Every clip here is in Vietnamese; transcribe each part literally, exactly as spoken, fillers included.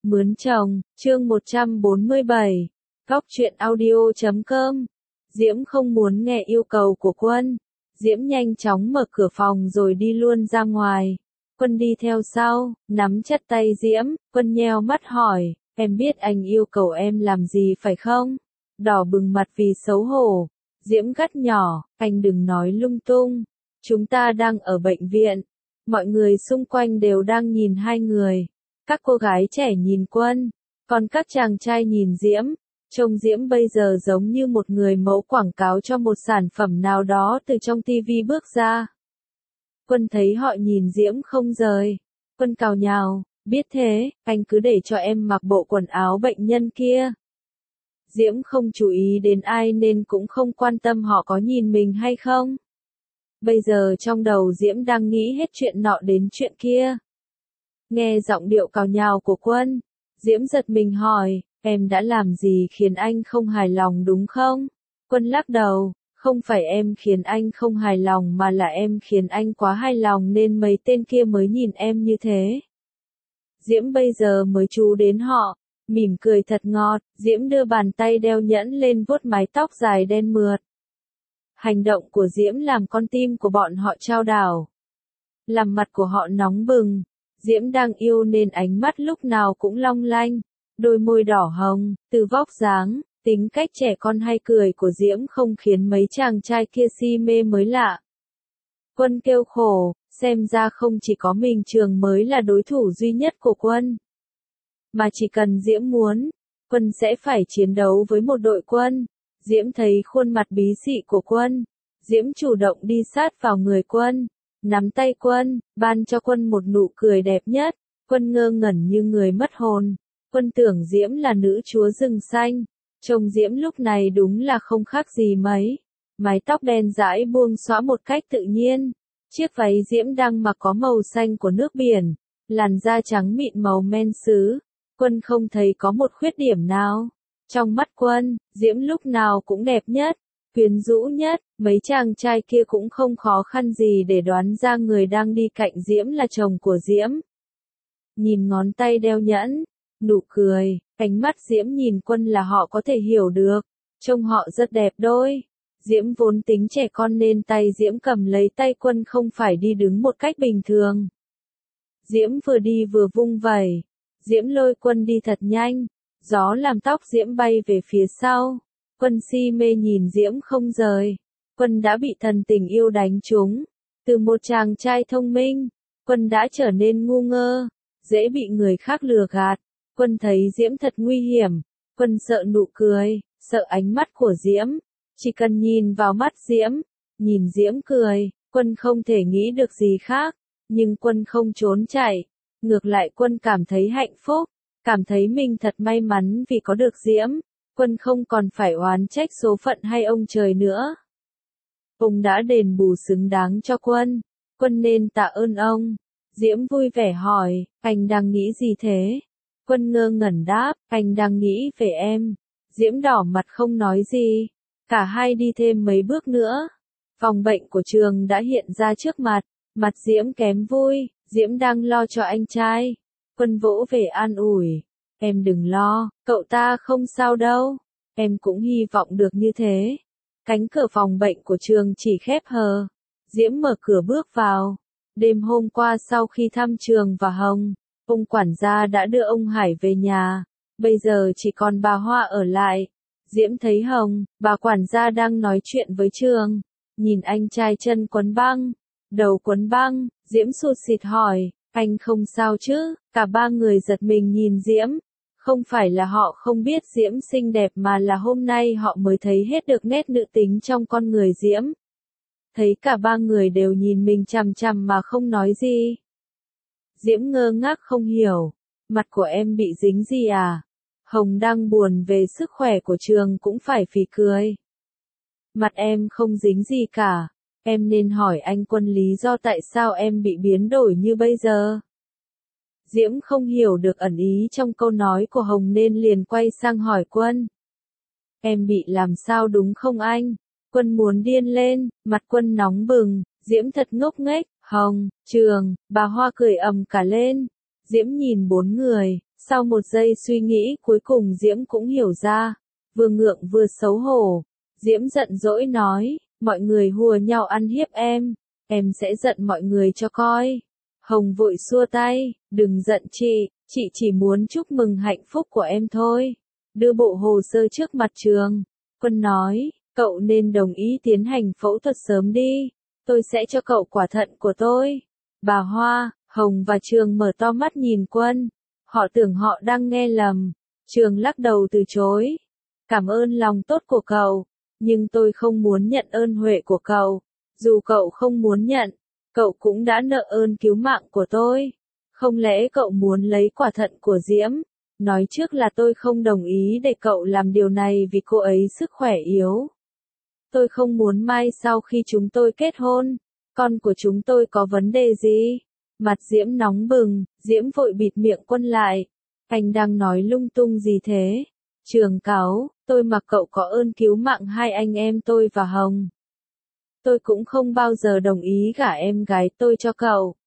Mướn chồng, chương một trăm bốn mươi bảy, Góc truyện audio chấm com. Diễm không muốn nghe yêu cầu của Quân. Diễm nhanh chóng mở cửa phòng rồi đi luôn ra ngoài. Quân đi theo sau, nắm chặt tay Diễm, Quân nheo mắt hỏi, em biết anh yêu cầu em làm gì phải không? Đỏ bừng mặt vì xấu hổ. Diễm gắt nhỏ, anh đừng nói lung tung. Chúng ta đang ở bệnh viện. Mọi người xung quanh đều đang nhìn hai người. Các cô gái trẻ nhìn Quân, còn các chàng trai nhìn Diễm. Trông Diễm bây giờ giống như một người mẫu quảng cáo cho một sản phẩm nào đó từ trong tivi bước ra. Quân thấy họ nhìn Diễm không rời. Quân cào nhào, biết thế, anh cứ để cho em mặc bộ quần áo bệnh nhân kia. Diễm không chú ý đến ai nên cũng không quan tâm họ có nhìn mình hay không. Bây giờ trong đầu Diễm đang nghĩ hết chuyện nọ đến chuyện kia. Nghe giọng điệu cào nhào của Quân, Diễm giật mình hỏi, em đã làm gì khiến anh không hài lòng đúng không? Quân lắc đầu, không phải em khiến anh không hài lòng mà là em khiến anh quá hài lòng nên mấy tên kia mới nhìn em như thế. Diễm bây giờ mới chú đến họ, mỉm cười thật ngọt, Diễm đưa bàn tay đeo nhẫn lên vuốt mái tóc dài đen mượt. Hành động của Diễm làm con tim của bọn họ chao đảo. Làm mặt của họ nóng bừng. Diễm đang yêu nên ánh mắt lúc nào cũng long lanh, đôi môi đỏ hồng, từ vóc dáng, tính cách trẻ con hay cười của Diễm không khiến mấy chàng trai kia si mê mới lạ. Quân kêu khổ, xem ra không chỉ có mình Trường mới là đối thủ duy nhất của Quân. Mà chỉ cần Diễm muốn, Quân sẽ phải chiến đấu với một đội Quân. Diễm thấy khuôn mặt bí xị của Quân. Diễm chủ động đi sát vào người Quân. Nắm tay Quân, ban cho Quân một nụ cười đẹp nhất. Quân ngơ ngẩn như người mất hồn. Quân tưởng Diễm là nữ chúa rừng xanh. Trông Diễm lúc này đúng là không khác gì mấy. Mái tóc đen dãi buông xõa một cách tự nhiên. Chiếc váy Diễm đang mặc có màu xanh của nước biển. Làn da trắng mịn màu men sứ. Quân không thấy có một khuyết điểm nào. Trong mắt Quân, Diễm lúc nào cũng đẹp nhất, quyến rũ nhất, mấy chàng trai kia cũng không khó khăn gì để đoán ra người đang đi cạnh Diễm là chồng của Diễm. Nhìn ngón tay đeo nhẫn, nụ cười, ánh mắt Diễm nhìn Quân là họ có thể hiểu được, trông họ rất đẹp đôi. Diễm vốn tính trẻ con nên tay Diễm cầm lấy tay Quân không phải đi đứng một cách bình thường. Diễm vừa đi vừa vung vẩy, Diễm lôi Quân đi thật nhanh. Gió làm tóc Diễm bay về phía sau. Quân si mê nhìn Diễm không rời. Quân đã bị thần tình yêu đánh trúng. Từ một chàng trai thông minh, Quân đã trở nên ngu ngơ, dễ bị người khác lừa gạt. Quân thấy Diễm thật nguy hiểm. Quân sợ nụ cười, sợ ánh mắt của Diễm. Chỉ cần nhìn vào mắt Diễm, nhìn Diễm cười, Quân không thể nghĩ được gì khác. Nhưng Quân không trốn chạy. Ngược lại Quân cảm thấy hạnh phúc. Cảm thấy mình thật may mắn vì có được Diễm. Quân không còn phải oán trách số phận hay ông trời nữa. Ông đã đền bù xứng đáng cho Quân. Quân nên tạ ơn ông. Diễm vui vẻ hỏi, anh đang nghĩ gì thế? Quân ngơ ngẩn đáp, anh đang nghĩ về em. Diễm đỏ mặt không nói gì. Cả hai đi thêm mấy bước nữa. Phòng bệnh của Trường đã hiện ra trước mặt. Mặt Diễm kém vui. Diễm đang lo cho anh trai. Quân vỗ về an ủi. Em đừng lo, cậu ta không sao đâu. Em cũng hy vọng được như thế. Cánh cửa phòng bệnh của Trường chỉ khép hờ. Diễm mở cửa bước vào. Đêm hôm qua sau khi thăm Trường và Hồng, ông quản gia đã đưa ông Hải về nhà. Bây giờ chỉ còn bà Hoa ở lại. Diễm thấy Hồng, bà quản gia đang nói chuyện với Trường. Nhìn anh trai chân quấn băng, đầu quấn băng, Diễm sụt sịt hỏi. Anh không sao chứ? Cả ba người giật mình nhìn Diễm. Không phải là họ không biết Diễm xinh đẹp mà là hôm nay họ mới thấy hết được nét nữ tính trong con người Diễm. Thấy cả ba người đều nhìn mình chằm chằm mà không nói gì. Diễm ngơ ngác không hiểu. Mặt của em bị dính gì à? Hồng đang buồn về sức khỏe của Trường cũng phải phì cười. Mặt em không dính gì cả. Em nên hỏi anh Quân lý do tại sao em bị biến đổi như bây giờ. Diễm không hiểu được ẩn ý trong câu nói của Hồng nên liền quay sang hỏi Quân. Em bị làm sao đúng không anh? Quân muốn điên lên, mặt Quân nóng bừng, Diễm thật ngốc nghếch, Hồng, Trường, bà Hoa cười ầm cả lên. Diễm nhìn bốn người, Sau một giây suy nghĩ cuối cùng Diễm cũng hiểu ra. Vừa ngượng vừa xấu hổ. Diễm giận dỗi nói, mọi người hùa nhau ăn hiếp em. Em sẽ giận mọi người cho coi. Hồng vội xua tay, đừng giận chị, chị chỉ muốn chúc mừng hạnh phúc của em thôi. Đưa bộ hồ sơ trước mặt Trường. Quân nói, cậu nên đồng ý tiến hành phẫu thuật sớm đi. Tôi sẽ cho cậu quả thận của tôi. Bà Hoa, Hồng và Trường mở to mắt nhìn Quân. Họ tưởng họ đang nghe lầm. Trường lắc đầu từ chối. Cảm ơn lòng tốt của cậu. Nhưng tôi không muốn nhận ơn huệ của cậu. Dù cậu không muốn nhận, cậu cũng đã nợ ơn cứu mạng của tôi. Không lẽ cậu muốn lấy quả thận của Diễm? Nói trước là tôi không đồng ý để cậu làm điều này vì cô ấy sức khỏe yếu. Tôi không muốn mai sau khi chúng tôi kết hôn, con của chúng tôi có vấn đề gì? Mặt Diễm nóng bừng, Diễm vội bịt miệng Quân lại. Anh đang nói lung tung gì thế? Trường cáu, tôi mặc cậu có ơn cứu mạng hai anh em tôi và Hồng. Tôi cũng không bao giờ đồng ý gả em gái tôi cho cậu.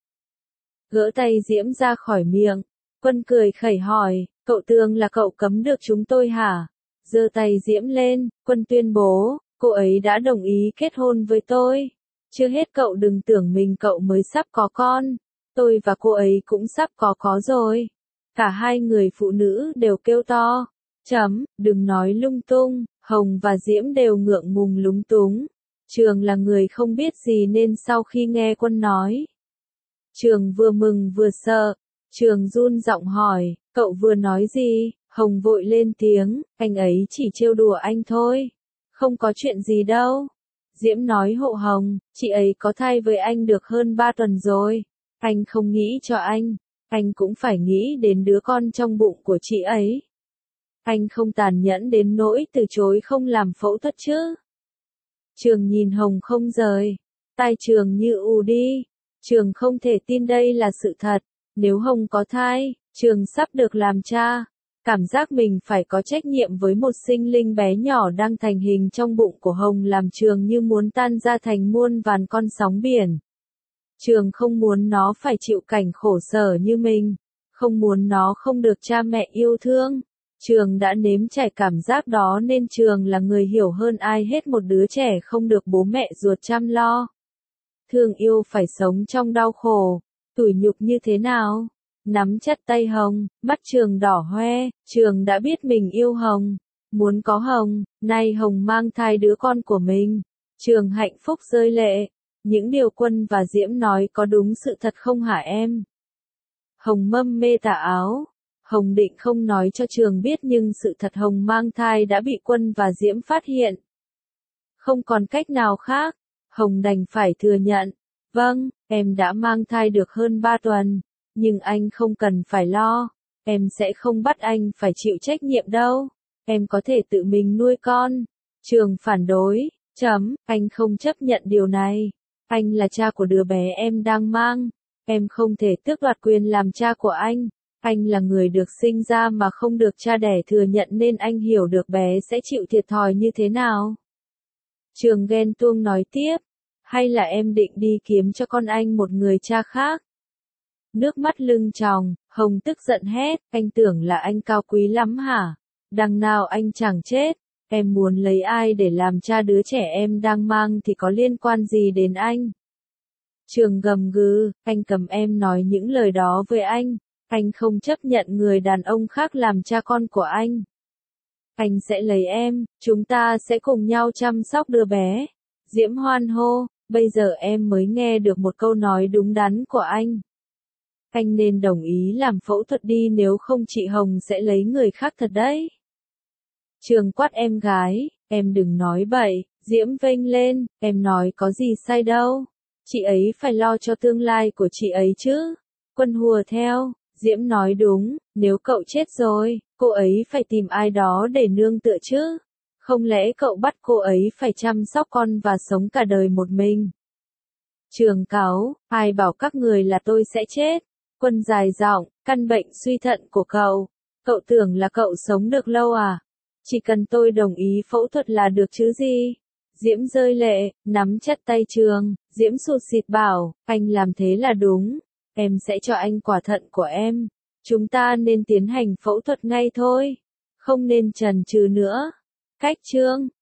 Gỡ tay Diễm ra khỏi miệng. Quân cười khẩy hỏi, cậu tưởng là cậu cấm được chúng tôi hả? Giơ tay Diễm lên, Quân tuyên bố, cô ấy đã đồng ý kết hôn với tôi. Chưa hết cậu đừng tưởng mình cậu mới sắp có con. Tôi và cô ấy cũng sắp có có rồi. Cả hai người phụ nữ đều kêu to. Chấm, đừng nói lung tung, Hồng và Diễm đều ngượng ngùng lúng túng. Trường là người không biết gì nên sau khi nghe Quân nói. Trường vừa mừng vừa sợ. Trường run giọng hỏi, cậu vừa nói gì? Hồng vội lên tiếng, anh ấy chỉ trêu đùa anh thôi. Không có chuyện gì đâu. Diễm nói hộ Hồng, chị ấy có thai với anh được hơn ba tuần rồi. Anh không nghĩ cho anh. Anh cũng phải nghĩ đến đứa con trong bụng của chị ấy. Anh không tàn nhẫn đến nỗi từ chối không làm phẫu thuật chứ. Trường nhìn Hồng không rời. Tai Trường như ù đi. Trường không thể tin đây là sự thật. Nếu Hồng có thai, Trường sắp được làm cha. Cảm giác mình phải có trách nhiệm với một sinh linh bé nhỏ đang thành hình trong bụng của Hồng làm Trường như muốn tan ra thành muôn vàn con sóng biển. Trường không muốn nó phải chịu cảnh khổ sở như mình. Không muốn nó không được cha mẹ yêu thương. Trường đã nếm trải cảm giác đó nên Trường là người hiểu hơn ai hết một đứa trẻ không được bố mẹ ruột chăm lo. Thương yêu phải sống trong đau khổ, tủi nhục như thế nào? Nắm chặt tay Hồng, mắt Trường đỏ hoe, Trường đã biết mình yêu Hồng, muốn có Hồng, nay Hồng mang thai đứa con của mình. Trường hạnh phúc rơi lệ. Những điều Quân và Diễm nói có đúng sự thật không hả em? Hồng mâm mê tà áo. Hồng định không nói cho Trường biết nhưng sự thật Hồng mang thai đã bị Quân và Diễm phát hiện. Không còn cách nào khác, Hồng đành phải thừa nhận. Vâng, em đã mang thai được hơn ba tuần, nhưng anh không cần phải lo, em sẽ không bắt anh phải chịu trách nhiệm đâu, em có thể tự mình nuôi con. Trường phản đối, chấm, anh không chấp nhận điều này, anh là cha của đứa bé em đang mang, em không thể tước đoạt quyền làm cha của anh. Anh là người được sinh ra mà không được cha đẻ thừa nhận nên anh hiểu được bé sẽ chịu thiệt thòi như thế nào. Trường ghen tuông nói tiếp, hay là em định đi kiếm cho con anh một người cha khác? Nước mắt lưng tròng, Hồng tức giận hét, anh tưởng là anh cao quý lắm hả? Đằng nào anh chẳng chết, em muốn lấy ai để làm cha đứa trẻ em đang mang thì có liên quan gì đến anh? Trường gầm gừ, anh cầm em nói những lời đó với anh. Anh không chấp nhận người đàn ông khác làm cha con của anh. Anh sẽ lấy em, chúng ta sẽ cùng nhau chăm sóc đứa bé. Diễm hoan hô, bây giờ em mới nghe được một câu nói đúng đắn của anh. Anh nên đồng ý làm phẫu thuật đi nếu không chị Hồng sẽ lấy người khác thật đấy. Trường quát em gái, em đừng nói bậy, Diễm vênh lên, em nói có gì sai đâu. Chị ấy phải lo cho tương lai của chị ấy chứ. Quân hùa theo. Diễm nói đúng, nếu cậu chết rồi, cô ấy phải tìm ai đó để nương tựa chứ. Không lẽ cậu bắt cô ấy phải chăm sóc con và sống cả đời một mình? Trường cáu, ai bảo các người là tôi sẽ chết? Quân dài giọng, căn bệnh suy thận của cậu. Cậu tưởng là cậu sống được lâu à? Chỉ cần tôi đồng ý phẫu thuật là được chứ gì? Diễm rơi lệ, nắm chặt tay Trường, Diễm sụt sịt bảo, anh làm thế là đúng. Em sẽ cho anh quả thận của em. Chúng ta nên tiến hành phẫu thuật ngay thôi. Không nên chần chừ nữa. Cách chương